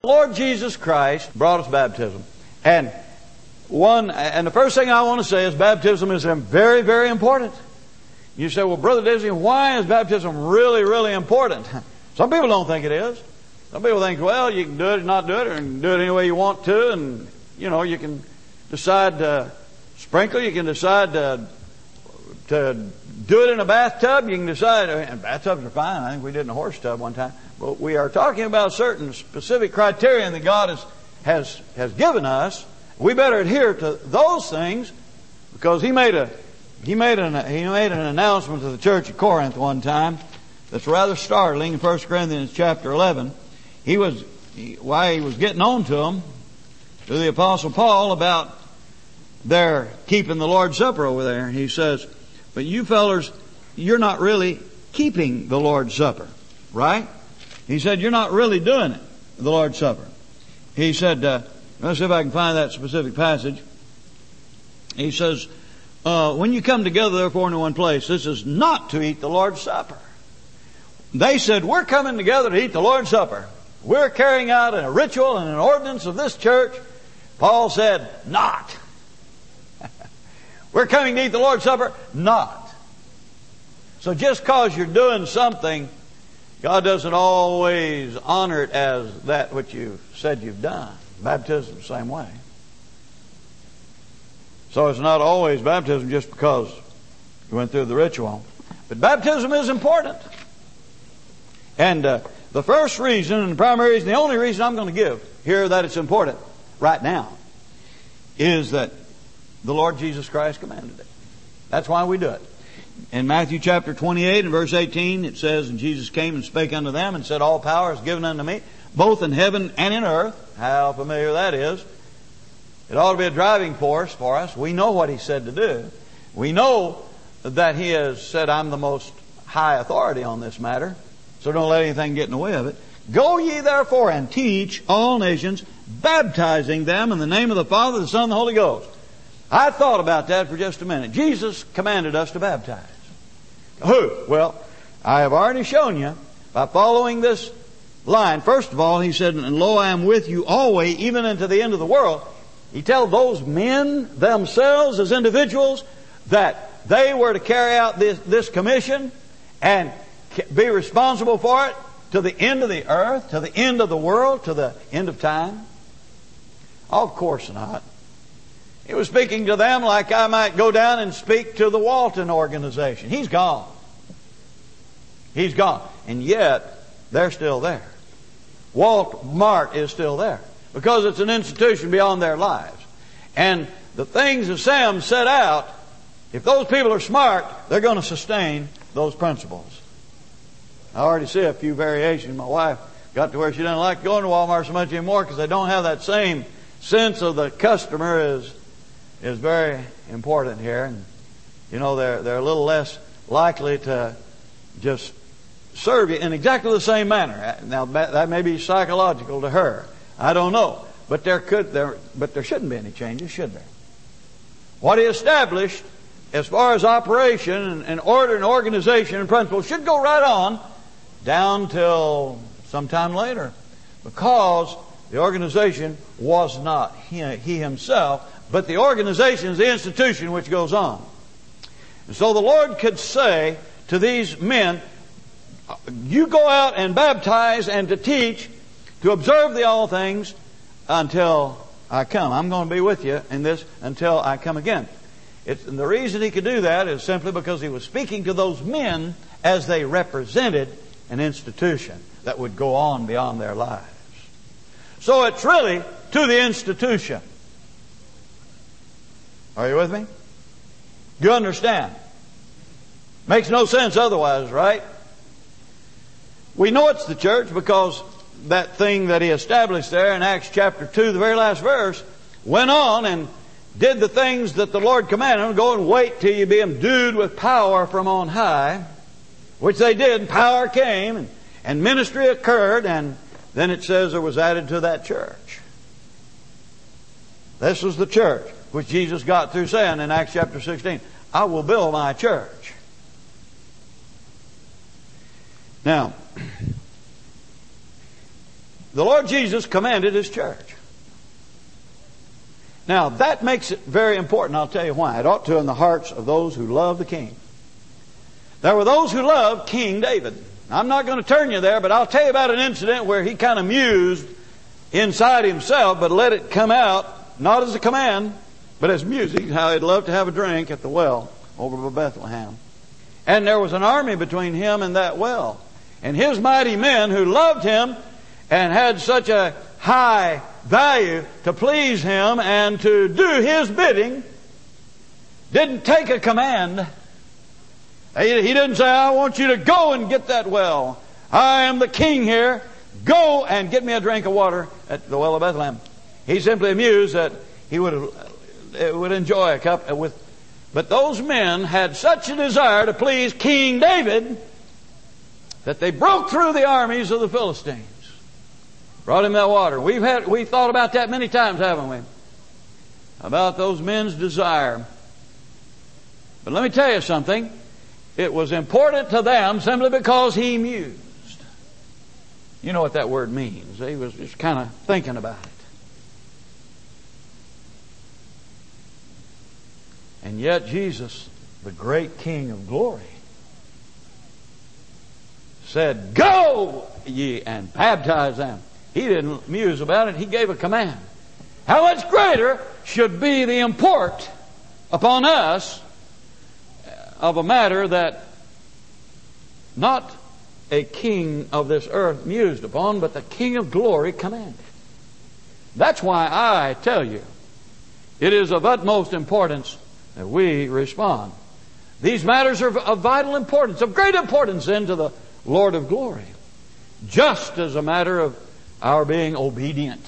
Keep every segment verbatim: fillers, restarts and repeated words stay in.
Lord Jesus Christ brought us baptism. And one, and the first thing I want to say is baptism is very, very important. You say, well, Brother Disney, why is baptism really, really important? Some people don't think it is. Some people think, well, you can do it or not do it, or you can do it any way you want to, and, you know, you can decide to sprinkle, you can decide to, to do it in a bathtub, you can decide, and bathtubs are fine. I think we did in a horse tub one time. But we are talking about certain specific criteria that God has, has, has given us. We better adhere to those things, because He made a, He made an, He made an announcement to the church at Corinth one time that's rather startling in First Corinthians chapter eleven. He was, why he was getting on to them, to the Apostle Paul, about their keeping the Lord's Supper over there. He says, but you fellers, you're not really keeping the Lord's Supper, right? He said, you're not really doing it, the Lord's Supper. He said, uh, let's see if I can find that specific passage. He says, uh, when you come together therefore into one place, this is not to eat the Lord's Supper. They said, we're coming together to eat the Lord's Supper. We're carrying out a ritual and an ordinance of this church. Paul said, not. We're coming to eat the Lord's Supper, not. So just because you're doing something, God doesn't always honor it as that which you said you've done. Baptism the same way. So it's not always baptism just because you went through the ritual. But baptism is important. And uh, the first reason, and the primary reason, the only reason I'm going to give here that it's important right now, is that the Lord Jesus Christ commanded it. That's why we do it. In Matthew chapter twenty-eight and verse eighteen, it says, and Jesus came and spake unto them and said, all power is given unto me, both in heaven and in earth. How familiar that is. It ought to be a driving force for us. We know what He said to do. We know that He has said, I'm the most high authority on this matter. So don't let anything get in the way of it. Go ye therefore and teach all nations, baptizing them in the name of the Father, the Son, and the Holy Ghost. I thought about that for just a minute. Jesus commanded us to baptize. Who? Well, I have already shown you by following this line. First of all, He said, and lo, I am with you always, even unto the end of the world. He tells those men themselves as individuals that they were to carry out this, this commission and be responsible for it to the end of the earth, to the end of the world, to the end of time. Of course not. He was speaking to them like I might go down and speak to the Walton organization. He's gone. He's gone. And yet, they're still there. Walmart is still there. Because it's an institution beyond their lives. And the things that Sam set out, if those people are smart, they're going to sustain those principles. I already see a few variations. My wife got to where she doesn't like going to Walmart so much anymore because they don't have that same sense of the customer is is very important here. And, you know, they're, they're a little less likely to just serve you in exactly the same manner. Now, that may be psychological to her. I don't know. But there could, there, but there shouldn't be any changes, should there? What He established as far as operation and, and order and organization and principle should go right on down till sometime later. Because the organization was not he, he himself, but the organization is the institution which goes on. And so the Lord could say to these men, you go out and baptize and to teach, to observe the all things until I come. I'm going to be with you in this until I come again. It's, and the reason He could do that is simply because He was speaking to those men as they represented an institution that would go on beyond their lives. So it's really to the institution. Are you with me? You understand? Makes no sense otherwise, right? We know it's the church because that thing that He established there in Acts chapter two, the very last verse, went on and did the things that the Lord commanded them. Go and wait till you be endued with power from on high, which they did. Power came and, and ministry occurred, and then it says there was added to that church. This was the church which Jesus got through saying in Acts chapter sixteen, I will build my church. Now, the Lord Jesus commanded His church. Now, that makes it very important. I'll tell you why. It ought to in the hearts of those who love the King. There were those who loved King David. I'm not going to turn you there, but I'll tell you about an incident where he kind of mused inside himself, but let it come out, not as a command, but as music, how he'd love to have a drink at the well over by Bethlehem. And there was an army between him and that well. And his mighty men who loved him and had such a high value to please him and to do his bidding didn't take a command. He, he didn't say, I want you to go and get that well. I am the king here. Go and get me a drink of water at the well of Bethlehem. He simply mused that he would, would enjoy a cup with. But those men had such a desire to please King David that they broke through the armies of the Philistines. Brought him that water. We've had, we've thought about that many times, haven't we? About those men's desire. But let me tell you something. It was important to them simply because he mused. You know what that word means. He was just kind of thinking about it. And yet Jesus, the great King of glory, said, go ye and baptize them. He didn't muse about it. He gave a command. How much greater should be the import upon us of a matter that not a king of this earth mused upon, but the King of glory commanded. That's why I tell you, it is of utmost importance that we respond. These matters are of vital importance, of great importance then to the Lord of glory, just as a matter of our being obedient.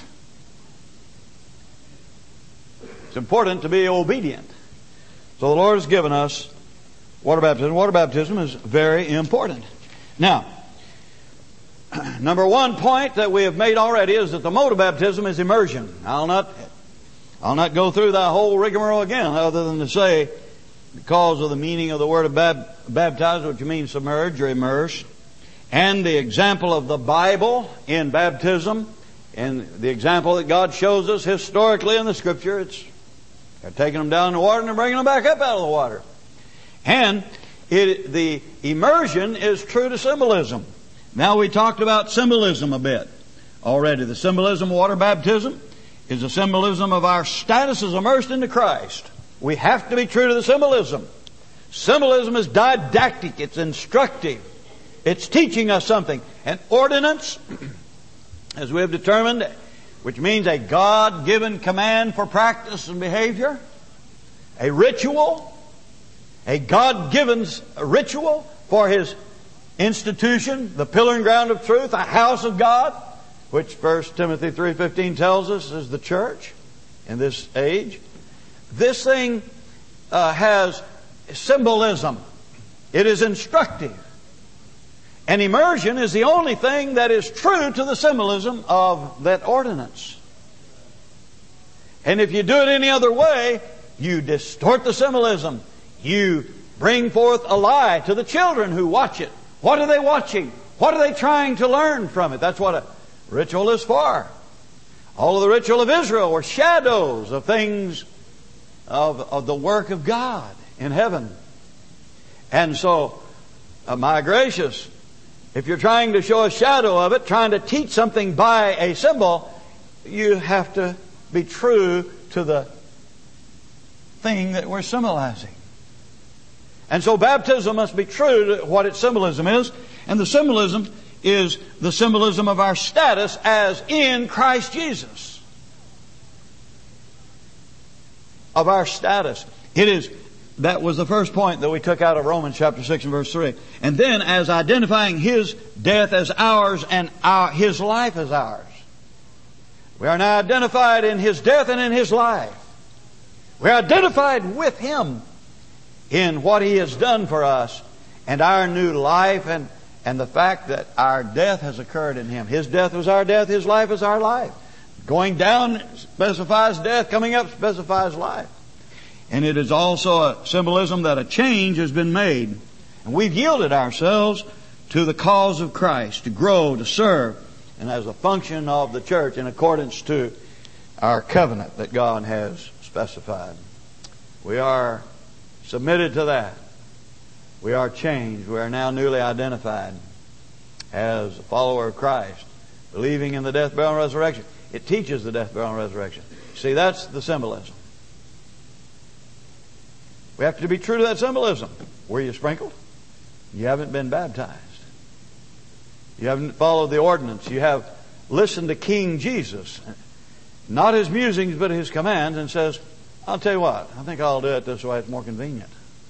It's important to be obedient. So the Lord has given us water baptism. Water baptism is very important. Now, number one point that we have made already is that the mode of baptism is immersion. I'll not, I'll not go through that whole rigmarole again, other than to say, because of the meaning of the word of bab- baptize, which means submerge or immerse, and the example of the Bible in baptism, and the example that God shows us historically in the Scripture, it's they're taking them down in the water and they're bringing them back up out of the water. And it, the immersion is true to symbolism. Now we talked about symbolism a bit already. The symbolism of water baptism is a symbolism of our status as immersed into Christ. We have to be true to the symbolism. Symbolism is didactic. It's instructive. It's teaching us something. An ordinance, as we have determined, which means a God-given command for practice and behavior. A ritual, a God-given ritual for His institution, the pillar and ground of truth, a house of God, which First Timothy three fifteen tells us is the church in this age. This thing uh, has symbolism. It is instructive. And immersion is the only thing that is true to the symbolism of that ordinance. And if you do it any other way, you distort the symbolism. You bring forth a lie to the children who watch it. What are they watching? What are they trying to learn from it? That's what a ritual is for. All of the ritual of Israel were shadows of things of, of the work of God in heaven. And so, uh, my gracious, if you're trying to show a shadow of it, trying to teach something by a symbol, you have to be true to the thing that we're symbolizing. And so baptism must be true to what its symbolism is. And the symbolism is the symbolism of our status as in Christ Jesus. Of our status. It is, that was the first point that we took out of Romans chapter six and verse three. And then as identifying His death as ours and our, His life as ours. We are now identified in His death and in His life. We are identified with Him in what He has done for us and our new life and, and the fact that our death has occurred in Him. His death was our death, His life is our life. Going down specifies death, coming up specifies life. And it is also a symbolism that a change has been made. And we've yielded ourselves to the cause of Christ, to grow, to serve, and as a function of the church in accordance to our covenant that God has specified. We are submitted to that. We are changed. We are now newly identified as a follower of Christ, believing in the death, burial, and resurrection. It teaches the death, burial, and resurrection. See, that's the symbolism. We have to be true to that symbolism. Were you sprinkled? You haven't been baptized. You haven't followed the ordinance. You have listened to King Jesus, not His musings, but His commands, and says, I'll tell you what, I think I'll do it this way. It's more convenient.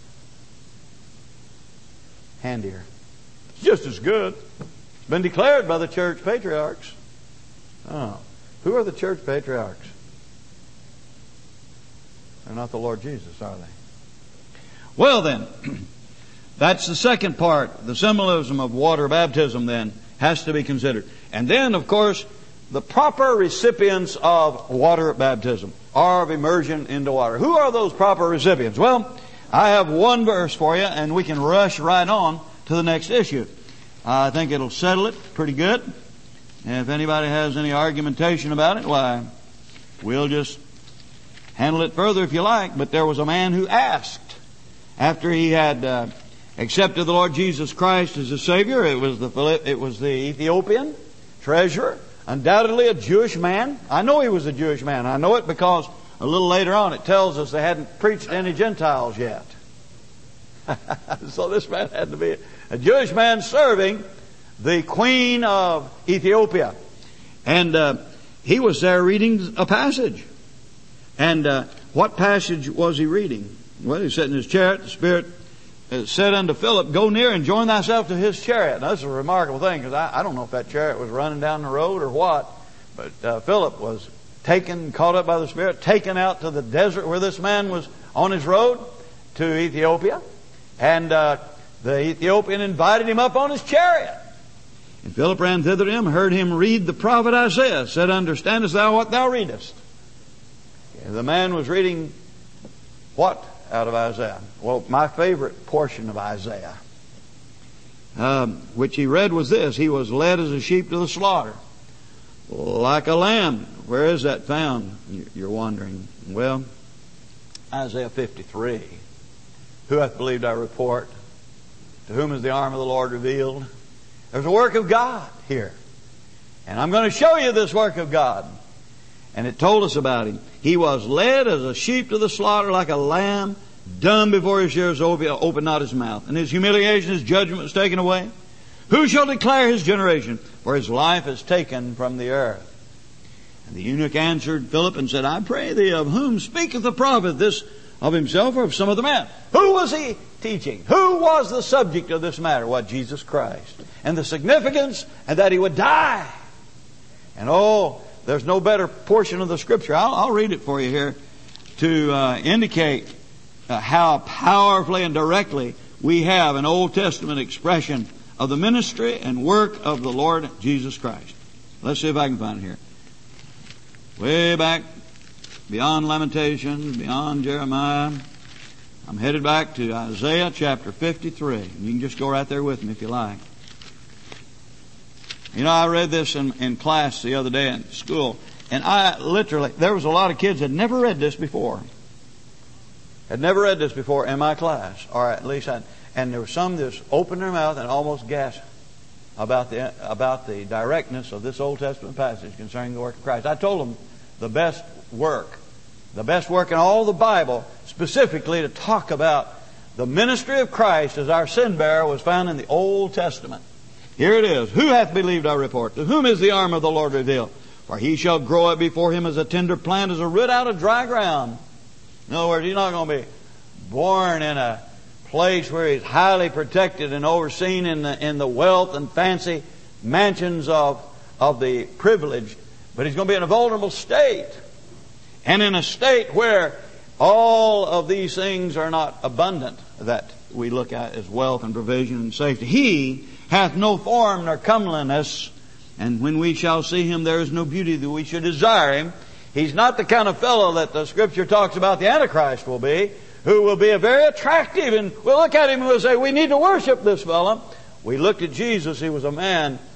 Handier. It's just as good. It's been declared by the church patriarchs. Oh. Who are the church patriarchs? They're not the Lord Jesus, are they? Well then, that's the second part. The symbolism of water baptism then has to be considered. And then, of course, the proper recipients of water baptism are of immersion into water. Who are those proper recipients? Well, I have one verse for you, and we can rush right on to the next issue. I think it'll settle it pretty good. And if anybody has any argumentation about it, why, we'll just handle it further if you like. But there was a man who asked, after he had uh, accepted the Lord Jesus Christ as his Savior, it was the it was the Ethiopian treasurer, undoubtedly a Jewish man. I know he was a Jewish man. I know it because a little later on it tells us they hadn't preached to any Gentiles yet. So this man had to be a Jewish man serving the Queen of Ethiopia. And uh, he was there reading a passage. And uh, what passage was he reading? Well, he sat in his chariot. The Spirit said unto Philip, go near and join thyself to his chariot. Now, this is a remarkable thing, because I, I don't know if that chariot was running down the road or what. But uh, Philip was taken, caught up by the Spirit, taken out to the desert where this man was on his road to Ethiopia. And uh, the Ethiopian invited him up on his chariot. And Philip ran thither to him, heard him read the prophet Isaiah, said, understandest thou what thou readest? And the man was reading what out of Isaiah? Well, my favorite portion of Isaiah, um, which he read, was this: he was led as a sheep to the slaughter, like a lamb. Where is that found? You're wondering. Well, Isaiah fifty-three. Who hath believed our report? To whom is the arm of the Lord revealed? There's a work of God here. And I'm going to show you this work of God. And it told us about him. He was led as a sheep to the slaughter, like a lamb, dumb before his shearers, opened not his mouth. And his humiliation, his judgment was taken away. Who shall declare his generation? For his life is taken from the earth. And the eunuch answered Philip and said, I pray thee, of whom speaketh the prophet, this of himself or of some other man? Who was he teaching? Who was the subject of this matter? What? Jesus Christ. And the significance, and that he would die. And oh, there's no better portion of the Scripture. I'll, I'll read it for you here to uh, indicate uh, how powerfully and directly we have an Old Testament expression of the ministry and work of the Lord Jesus Christ. Let's see if I can find it here. Way back beyond Lamentations, beyond Jeremiah. I'm headed back to Isaiah chapter fifty-three. You can just go right there with me if you like. You know, I read this in, in class the other day in school, and I literally, there was a lot of kids that had never read this before. Had never read this before in my class, or at least I, and there were some that just opened their mouth and almost gasped about the about the directness of this Old Testament passage concerning the work of Christ. I told them the best work, the best work in all the Bible, specifically to talk about the ministry of Christ as our sin bearer, was found in the Old Testament. Here it is. Who hath believed our report? To whom is the arm of the Lord revealed? For he shall grow up before him as a tender plant, as a root out of dry ground. In other words, he's not going to be born in a place where he's highly protected and overseen in the, in the wealth and fancy mansions of, of the privileged. But he's going to be in a vulnerable state. And in a state where all of these things are not abundant that we look at as wealth and provision and safety. He hath no form nor comeliness, and when we shall see him, there is no beauty that we should desire him. He's not the kind of fellow that the Scripture talks about the Antichrist will be, who will be a very attractive, and we'll look at him and we'll say, we need to worship this fellow. We looked at Jesus. He was a man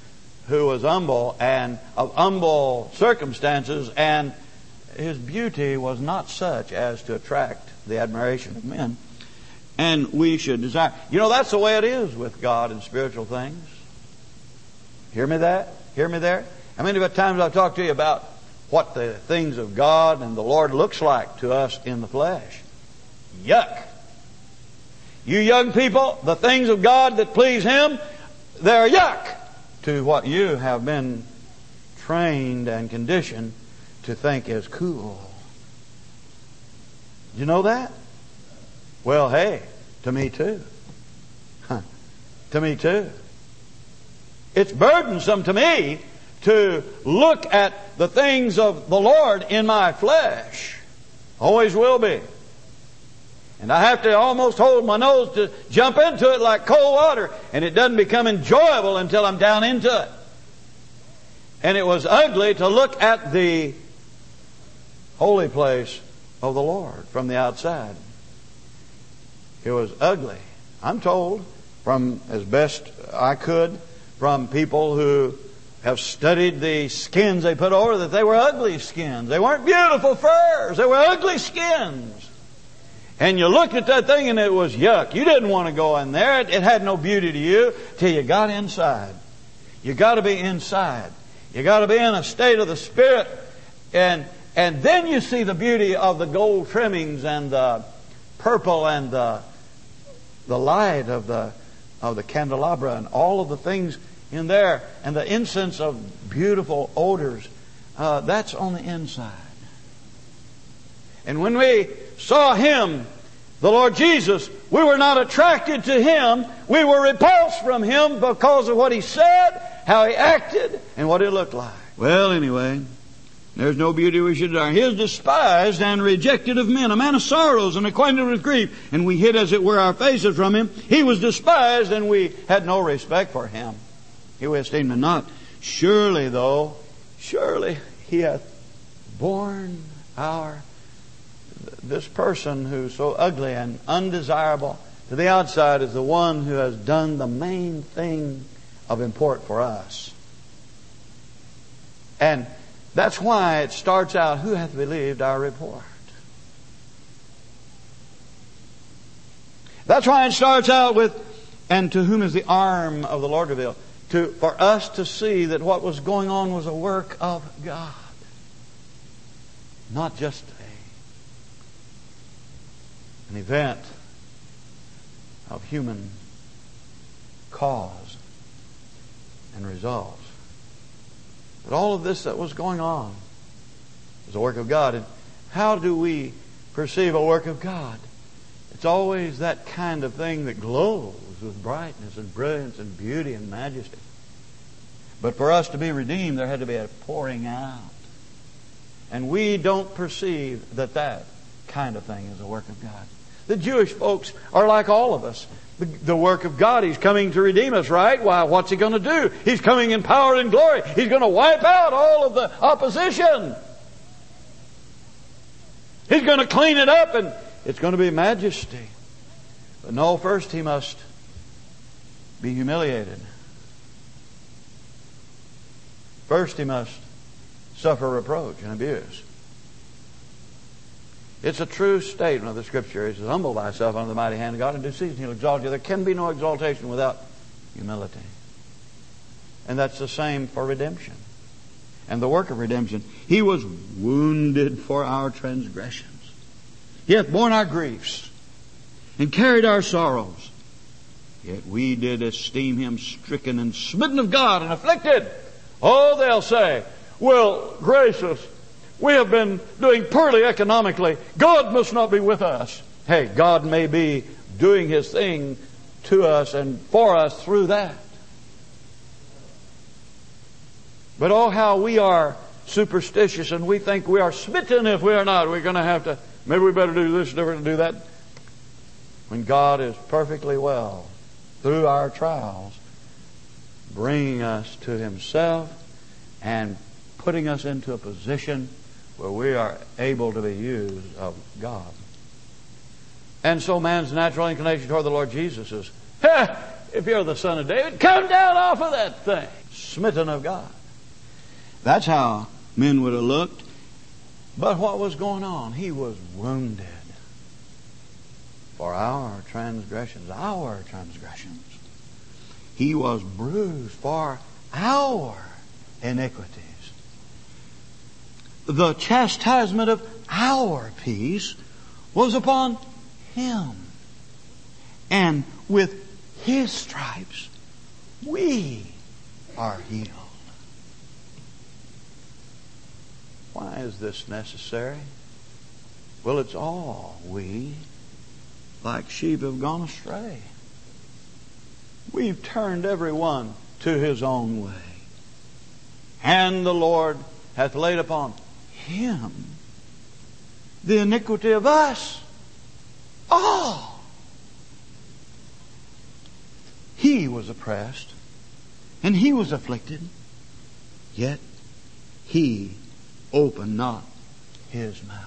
who was humble and of humble circumstances, and his beauty was not such as to attract the admiration of men. And we should desire. You know, that's the way it is with God and spiritual things. Hear me that? Hear me there? How many times I've talked to you about what the things of God and the Lord looks like to us in the flesh? Yuck! You young people, the things of God that please Him, they're yuck to what you have been trained and conditioned to think is cool. Did you know that? Well, hey, to me too. Huh. To me too. It's burdensome to me to look at the things of the Lord in my flesh. Always will be. And I have to almost hold my nose to jump into it like cold water. And it doesn't become enjoyable until I'm down into it. And it was ugly to look at the holy place of the Lord from the outside. It was ugly. I'm told, from as best I could, from people who have studied the skins they put over, that they were ugly skins. They weren't beautiful furs. They were ugly skins. And you looked at that thing and it was yuck. You didn't want to go in there. It, it had no beauty to you till you got inside. You got to be inside. You got to be in a state of the Spirit. And and then you see the beauty of the gold trimmings and the purple and the, the light of the of the candelabra and all of the things in there. And the incense of beautiful odors. Uh, that's on the inside. And when we saw Him, the Lord Jesus, we were not attracted to Him. We were repulsed from Him because of what He said, how He acted, and what He looked like. Well, anyway, there's no beauty we should desire. He is despised and rejected of men, a man of sorrows and acquainted with grief. And we hid, as it were, our faces from Him. He was despised, and we had no respect for Him. He we esteemed Him not. Surely, though, surely He hath borne our... This person who's so ugly and undesirable to the outside is the one who has done the main thing of import for us. And that's why it starts out, who hath believed our report? That's why it starts out with, and to whom is the arm of the Lord revealed? To, for us to see that what was going on was a work of God. Not just an event of human cause and results. But all of this that was going on was a work of God. And how do we perceive a work of God? It's always that kind of thing that glows with brightness and brilliance and beauty and majesty. But for us to be redeemed, there had to be a pouring out. And we don't perceive that that kind of thing is a work of God. The Jewish folks are like all of us. The, the work of God, He's coming to redeem us, right? Why, what's He going to do? He's coming in power and glory. He's going to wipe out all of the opposition. He's going to clean it up, and it's going to be majesty. But no, first He must be humiliated. First He must suffer reproach and abuse. It's a true statement of the Scripture. It says, humble thyself under the mighty hand of God, and due season He'll exalt you. There can be no exaltation without humility. And that's the same for redemption. And the work of redemption. He was wounded for our transgressions. He hath borne our griefs and carried our sorrows. Yet we did esteem Him stricken and smitten of God and afflicted. Oh, they'll say, well, gracious, we have been doing poorly economically. God must not be with us. Hey, God may be doing His thing to us and for us through that. But oh, how we are superstitious and we think we are smitten if we are not. We're going to have to, maybe we better do this, never do that. When God is perfectly well, through our trials, bringing us to Himself and putting us into a position where we are able to be used of God. And so man's natural inclination toward the Lord Jesus is, hey, if you're the Son of David, come down off of that thing. Smitten of God. That's how men would have looked. But what was going on? He was wounded for our transgressions, our transgressions. He was bruised for our iniquities. The chastisement of our peace was upon Him. And with His stripes, we are healed. Why is this necessary? Well, it's all we, like sheep, have gone astray. We've turned every one to his own way. And the Lord hath laid upon Him the iniquity of us all. He was oppressed and He was afflicted, yet He opened not His mouth.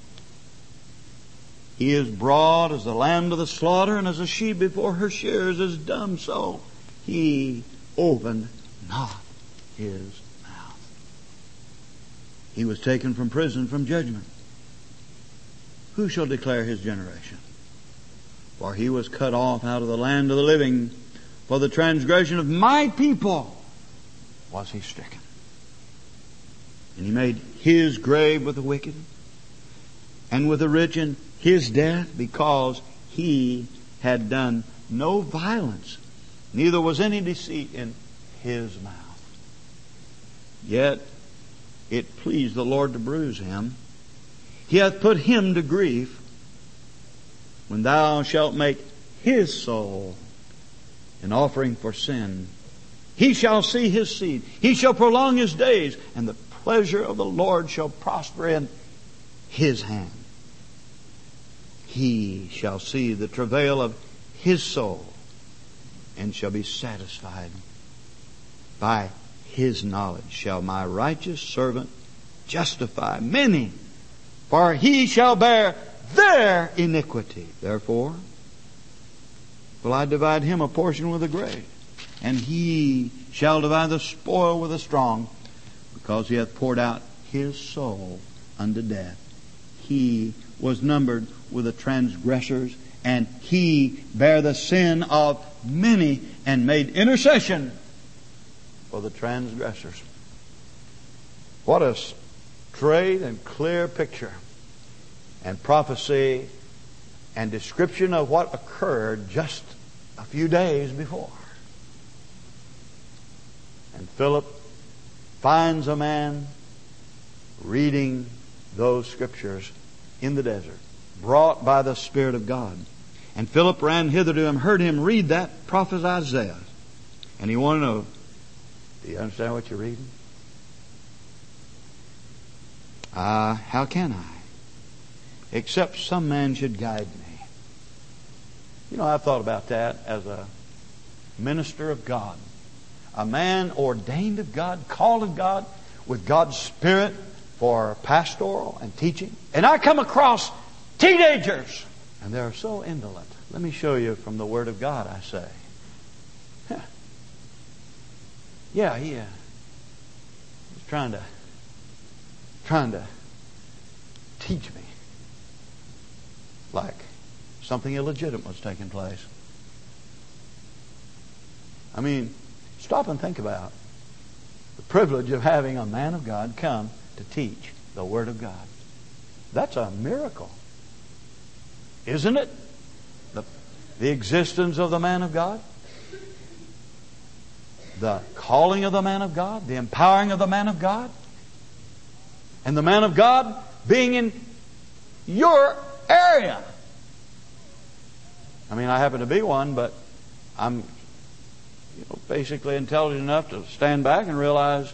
He is broad as the lamb to the slaughter, and as a sheep before her shearers is dumb, so He opened not His mouth. He was taken from prison, from judgment. Who shall declare His generation? For He was cut off out of the land of the living. For the transgression of my people was He stricken. And He made His grave with the wicked and with the rich in His death, because He had done no violence, neither was any deceit in His mouth. Yet it pleased the Lord to bruise Him. He hath put Him to grief. When thou shalt make His soul an offering for sin, He shall see His seed. He shall prolong His days, and the pleasure of the Lord shall prosper in His hand. He shall see the travail of His soul, and shall be satisfied. By His knowledge shall my righteous servant justify many, for He shall bear their iniquity. Therefore will I divide him a portion with the great, and he shall divide the spoil with the strong, because he hath poured out his soul unto death. He was numbered with the transgressors, and he bare the sin of many, and made intercession for the transgressors. What a straight and clear picture and prophecy and description of what occurred just a few days before. And Philip finds a man reading those scriptures in the desert, brought by the Spirit of God. And Philip ran hither to him, heard him read that prophet Isaiah. And he wanted to know, do you understand what you're reading? Ah, uh, how can I? Except some man should guide me. You know, I've thought about that as a minister of God. A man ordained of God, called of God, with God's Spirit for pastoral and teaching. And I come across teenagers, and they're so indolent. Let me show you from the Word of God, I say. Huh. Yeah, he uh, was trying to, trying to teach me like something illegitimate was taking place. I mean, stop and think about the privilege of having a man of God come to teach the Word of God. That's a miracle, isn't it? The, the existence of the man of God, the calling of the man of God, the empowering of the man of God, and the man of God being in your area. I mean, I happen to be one, but I'm you know, basically intelligent enough to stand back and realize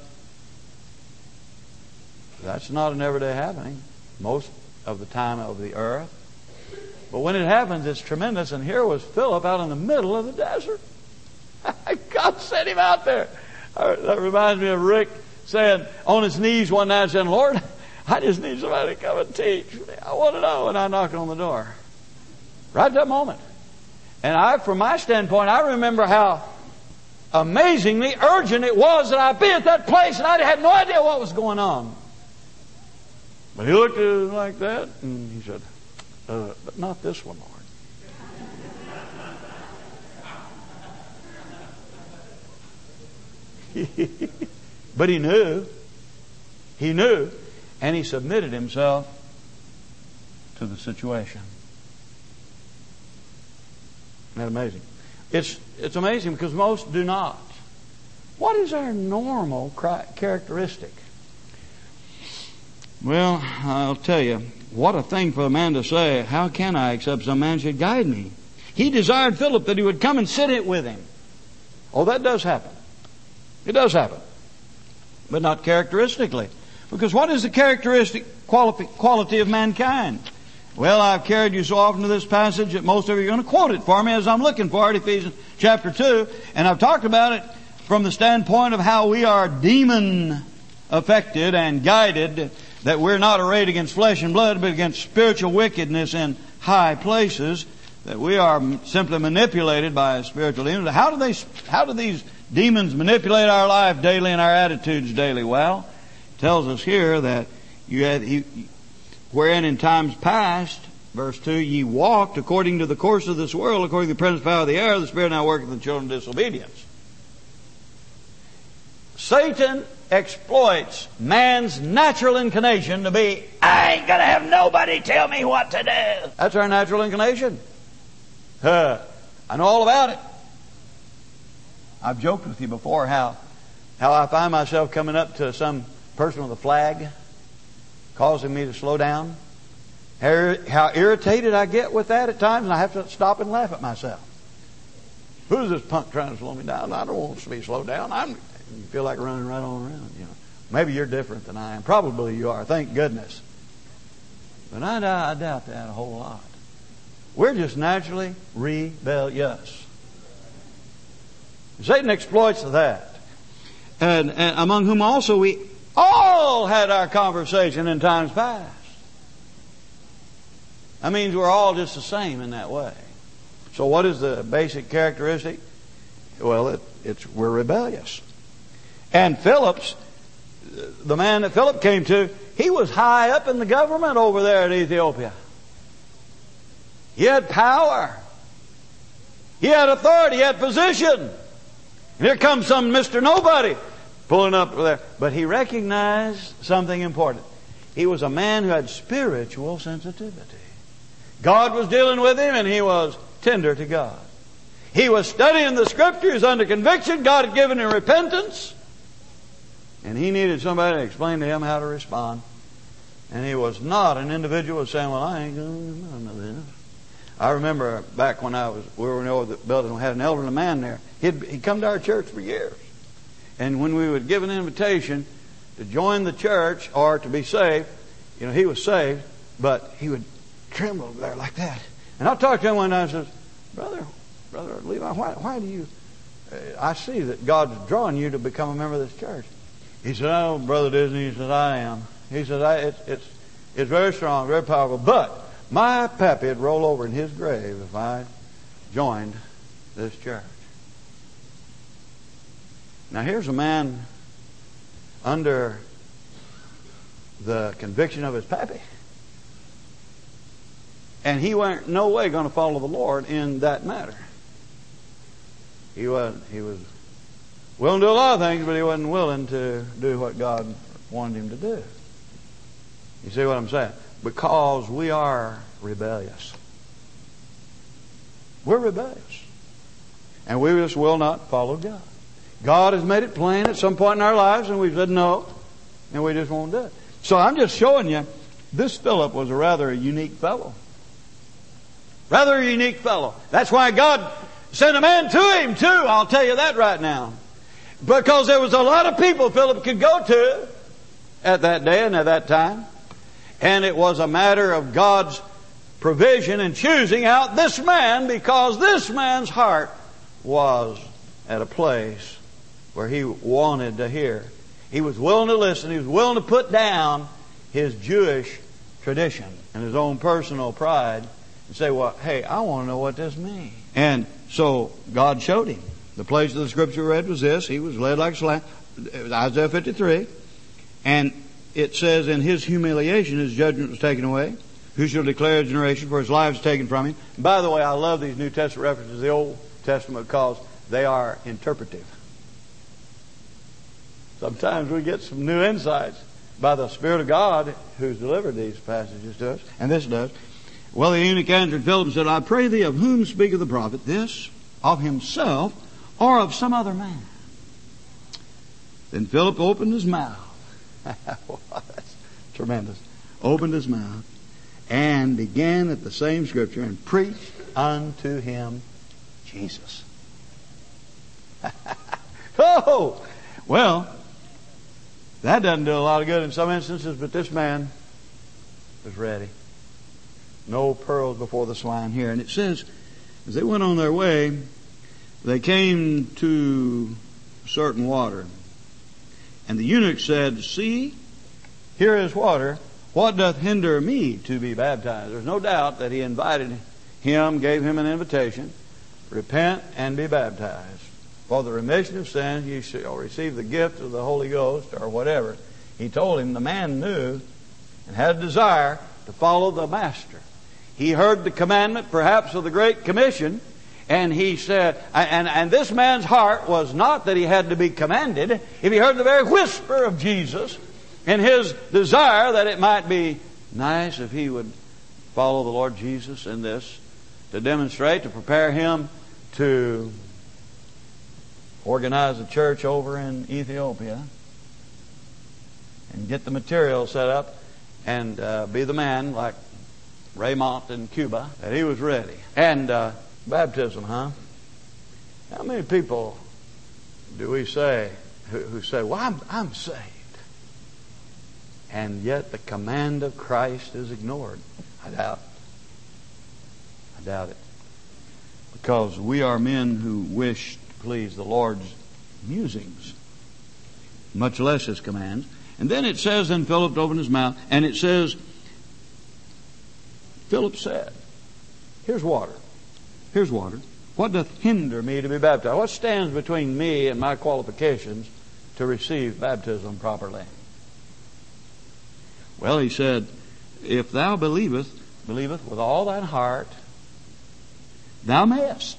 that's not an everyday happening most of the time of the earth. But when it happens, it's tremendous. And here was Philip out in the middle of the desert. God sent him out there. That reminds me of Rick saying on his knees one night, saying, Lord, I just need somebody to come and teach. I want to know. And I knocked on the door. Right at that moment. And I, from my standpoint, I remember how amazingly urgent it was that I be at that place, and I had no idea what was going on. But he looked at it like that, and he said, uh, but not this one, Lord. But he knew. He knew. And he submitted himself to the situation. Isn't that amazing? It's, it's amazing because most do not. What is our normal characteristic? Well, I'll tell you, what a thing for a man to say, how can I except some man should guide me? He desired Philip that he would come and sit it with him. Oh, that does happen. It does happen. But not characteristically. Because what is the characteristic quality of mankind? Well, I've carried you so often to this passage that most of you are going to quote it for me as I'm looking for it, Ephesians chapter two. And I've talked about it from the standpoint of how we are demon affected and guided, that we're not arrayed against flesh and blood, but against spiritual wickedness in high places, that we are simply manipulated by spiritual demons. How do they, how do these demons manipulate our life daily and our attitudes daily? Well, it tells us here that you had, he, wherein in times past, verse two, ye walked according to the course of this world, according to the present power of the air, the Spirit now worketh in the children of disobedience. Satan exploits man's natural inclination to be, I ain't gonna have nobody tell me what to do. That's our natural inclination. Uh, I know all about it. I've joked with you before how how I find myself coming up to some person with a flag, causing me to slow down. How, how irritated I get with that at times, and I have to stop and laugh at myself. Who's this punk trying to slow me down? I don't want to be slowed down. I'm, you feel like running right on around. You know, maybe you're different than I am. Probably you are. Thank goodness. But I, I doubt that a whole lot. We're just naturally rebellious. Satan exploits that. And, and among whom also we all had our conversation in times past. That means we're all just the same in that way. So what is the basic characteristic? Well, it, it's we're rebellious. And Philip's, the man that Philip came to, he was high up in the government over there in Ethiopia. He had power. He had authority. He had position. And here comes some Mister Nobody pulling up there. But he recognized something important. He was a man who had spiritual sensitivity. God was dealing with him, and he was tender to God. He was studying the Scriptures under conviction. God had given him repentance. And he needed somebody to explain to him how to respond. And he was not an individual saying, well, I ain't going to know this. I remember back when I was, we were in the building, we had an elderly man there. He'd, he'd come to our church for years. And when we would give an invitation to join the church or to be saved, you know, he was saved, but he would tremble there like that. And I talked to him one night and I said, Brother, Brother Levi, why, why do you, uh, I see that God's drawing you to become a member of this church. He said, oh, Brother Disney, he said, I am. He said, I, it's, it's, it's very strong, very powerful, but my pappy would roll over in his grave if I joined this church. Now here's a man under the conviction of his pappy. And he weren't no way going to follow the Lord in that matter. He was, he was willing to do a lot of things, but he wasn't willing to do what God wanted him to do. You see what I'm saying? Because we are rebellious. We're rebellious. And we just will not follow God. God has made it plain at some point in our lives, and we've said no, and we just won't do it. So I'm just showing you, this Philip was a rather unique fellow. Rather a unique fellow. That's why God sent a man to him too. I'll tell you that right now. Because there was a lot of people Philip could go to at that day and at that time. And it was a matter of God's provision and choosing out this man, because this man's heart was at a place where he wanted to hear. He was willing to listen. He was willing to put down his Jewish tradition and his own personal pride and say, well, hey, I want to know what this means. And so God showed him. The place of the scripture read was this. He was led like a lamb. Isaiah fifty-three. And it says, in his humiliation, his judgment was taken away. Who shall declare his generation, for his life is taken from him? And by the way, I love these New Testament references to the Old Testament because they are interpretive. Sometimes we get some new insights by the Spirit of God who's delivered these passages to us. And this does. Well, the eunuch answered Philip and said, I pray thee, of whom speaketh the prophet? This, of himself, or of some other man? Then Philip opened his mouth. Wow, that's tremendous. Opened his mouth and began at the same scripture and preached unto him Jesus. Oh! Well, that doesn't do a lot of good in some instances, but this man was ready. No pearls before the swine here. And it says, as they went on their way, they came to certain water. And the eunuch said, see, here is water. What doth hinder me to be baptized? There's no doubt that he invited him, gave him an invitation. Repent and be baptized. For the remission of sins you shall receive the gift of the Holy Ghost, or whatever. He told him the man knew and had a desire to follow the Master. He heard the commandment, perhaps, of the Great Commission, and he said, and, and this man's heart was not that he had to be commanded. If he heard the very whisper of Jesus, and his desire that it might be nice if he would follow the Lord Jesus in this, to demonstrate, to prepare him to organize a church over in Ethiopia and get the material set up and uh, be the man like Raymond in Cuba, that he was ready. And uh, baptism, huh? How many people do we say who, who say, well, I'm, I'm saved, and yet the command of Christ is ignored? I doubt. I doubt it. Because we are men who wish to please the Lord's musings, much less His commands. And then it says, then Philip opened his mouth, and it says, Philip said, here's water. Here's water. What doth hinder me to be baptized? What stands between me and my qualifications to receive baptism properly? Well, he said, if thou believest, believeth with all thine heart, thou mayest.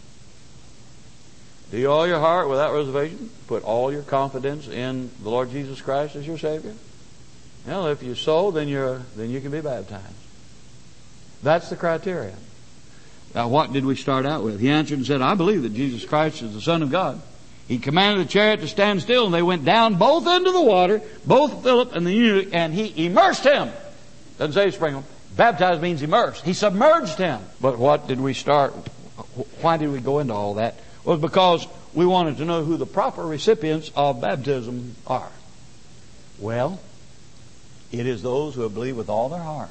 Do you all your heart without reservation put all your confidence in the Lord Jesus Christ as your Savior? Well, if you so, then you're then you can be baptized. That's the criteria. Now, what did we start out with? He answered and said, I believe that Jesus Christ is the Son of God. He commanded the chariot to stand still, and they went down both into the water, both Philip and the eunuch, and he immersed him. Doesn't say sprinkle. Baptized means immersed. He submerged him. But what did we start? Why did we go into all that? Well, because we wanted to know who the proper recipients of baptism are. Well, it is those who have believed with all their heart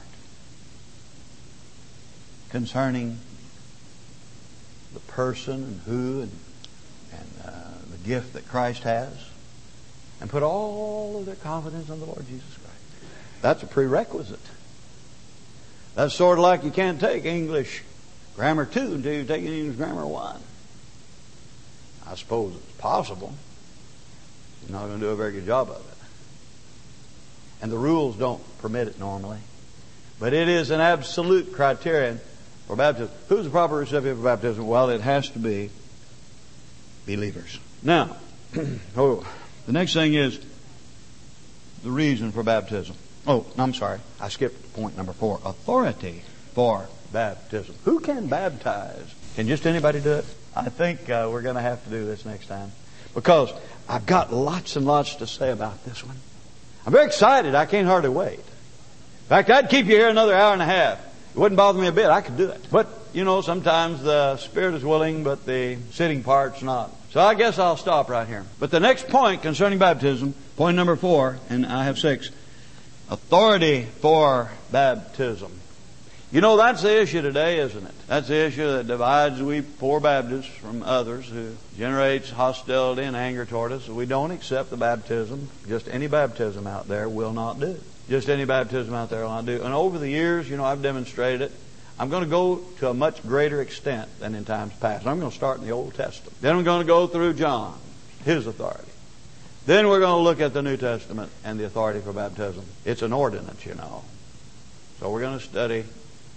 concerning the person and who and, and uh, the gift that Christ has, and put all of their confidence in the Lord Jesus Christ. That's a prerequisite. That's sort of like you can't take English grammar two until you take English grammar one. I suppose it's possible. You're not going to do a very good job of it. And the rules don't permit it normally. But it is an absolute criterion for baptism. Who's the proper recipient for baptism? Well, it has to be believers. Now, oh, the next thing is the reason for baptism. Oh, I'm sorry. I skipped point number four. Authority for baptism. Who can baptize? Can just anybody do it? I think uh, we're going to have to do this next time, because I've got lots and lots to say about this one. I'm very excited. I can't hardly wait. In fact, I'd keep you here another hour and a half. It wouldn't bother me a bit. I could do it. But, you know, sometimes the spirit is willing, but the sitting part's not. So I guess I'll stop right here. But the next point concerning baptism, point number four, and I have six, authority for baptism. You know, that's the issue today, isn't it? That's the issue that divides we poor Baptists from others, who generates hostility and anger toward us. We don't accept the baptism. Just any baptism out there will not do. Just any baptism out there will not do. And over the years, you know, I've demonstrated it. I'm going to go to a much greater extent than in times past. I'm going to start in the Old Testament. Then I'm going to go through John, his authority. Then we're going to look at the New Testament and the authority for baptism. It's an ordinance, you know. So we're going to study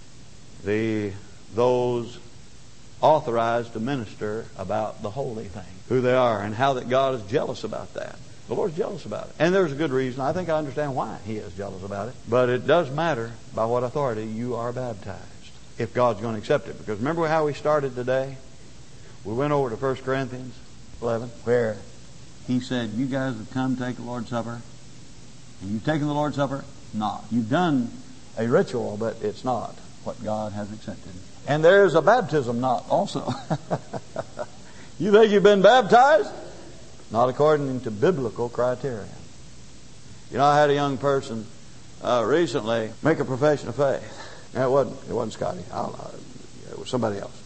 the those authorized to minister about the holy thing, who they are, and how that God is jealous about that. The Lord's jealous about it. And there's a good reason. I think I understand why He is jealous about it. But it does matter by what authority you are baptized, if God's going to accept it. Because remember how we started today? We went over to First Corinthians eleven, where He said, you guys have come to take the Lord's Supper. And you've taken the Lord's Supper? Not. You've done a ritual, but it's not what God has accepted. And there's a baptism knot also. You think you've been baptized? Not according to biblical criteria. You know, I had a young person uh, recently make a profession of faith. And it wasn't, it wasn't Scotty. I don't know. It was somebody else.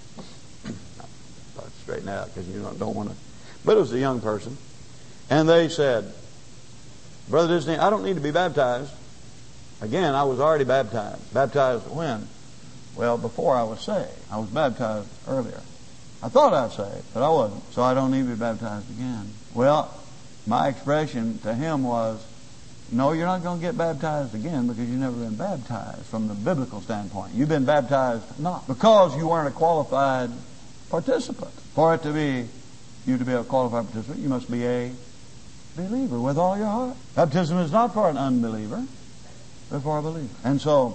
I'll straighten out because you don't, don't want to. But it was a young person. And they said, Brother Disney, I don't need to be baptized. Again, I was already baptized. Baptized when? Well, before I was saved. I was baptized earlier. I thought I was saved, but I wasn't. So I don't need to be baptized again. Well, my expression to him was, no, you're not going to get baptized again because you've never been baptized from the biblical standpoint. You've been baptized not because you weren't a qualified participant. For it to be, you to be a qualified participant, you must be a believer with all your heart. Baptism is not for an unbeliever, but for a believer. And so,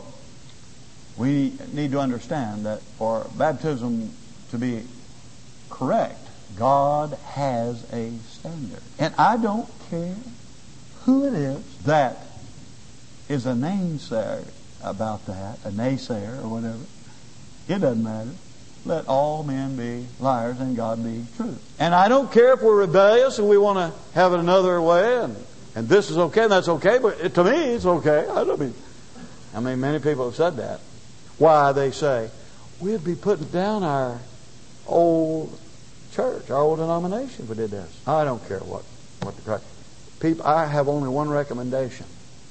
we need to understand that for baptism to be correct, God has a standard. And I don't care who it is that is a naysayer about that, a naysayer or whatever. It doesn't matter. Let all men be liars and God be true. And I don't care if we're rebellious and we want to have it another way, and, and this is okay and that's okay, but it, to me it's okay. I don't mean, I mean, many people have said that. Why, they say, we'd be putting down our old church, our old denomination if we did this. I don't care what, what the Christ. People, I have only one recommendation.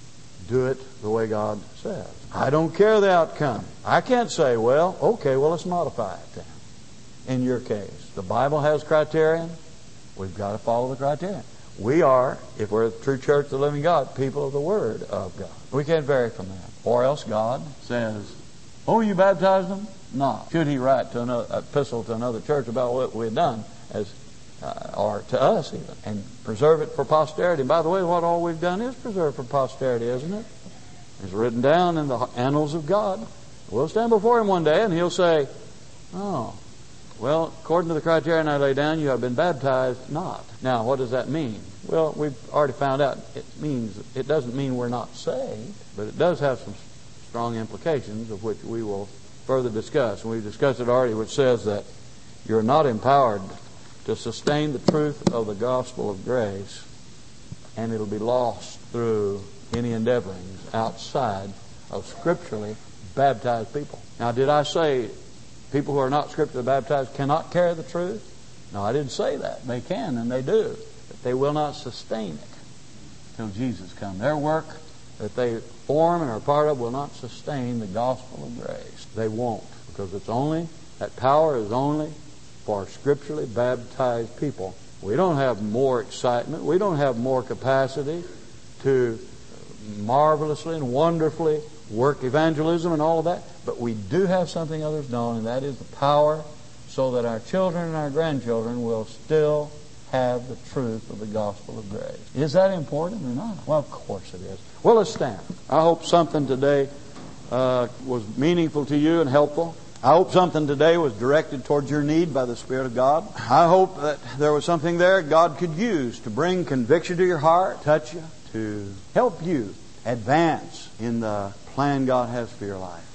Do it the way God says. I don't care the outcome. I can't say, well, okay, well, let's modify it then. In your case, the Bible has criterion. We've got to follow the criterion. We are, if we're the true church of the living God, people of the Word of God. We can't vary from that. Or else God says, oh, you baptized them? No. Should He write to another epistle to another church about what we've done, as uh, or to us even, and preserve it for posterity? And by the way, what all we've done is preserved for posterity, isn't it? It's written down in the annals of God. We'll stand before Him one day, and He'll say, "Oh, well, according to the criterion I lay down, you have been baptized not." Now, what does that mean? Well, we've already found out. It means it doesn't mean we're not saved, but it does have some strong implications of which we will further discuss. And we've discussed it already, which says that you're not empowered to sustain the truth of the gospel of grace, and it'll be lost through any endeavorings outside of scripturally baptized people. Now, did I say people who are not scripturally baptized cannot carry the truth? No, I didn't say that. They can, and they do. But they will not sustain it till Jesus comes. Their work that they form and are part of will not sustain the gospel of grace. They won't, because it's only, that power is only for scripturally baptized people. We don't have more excitement. We don't have more capacity to marvelously and wonderfully work evangelism and all of that. But we do have something others don't, and that is the power so that our children and our grandchildren will still have the truth of the gospel of grace. Is that important or not? Well, of course it is. Well, let's stand. I hope something today uh, was meaningful to you and helpful. I hope something today was directed towards your need by the Spirit of God. I hope that there was something there God could use to bring conviction to your heart, touch you, to help you advance in the plan God has for your life.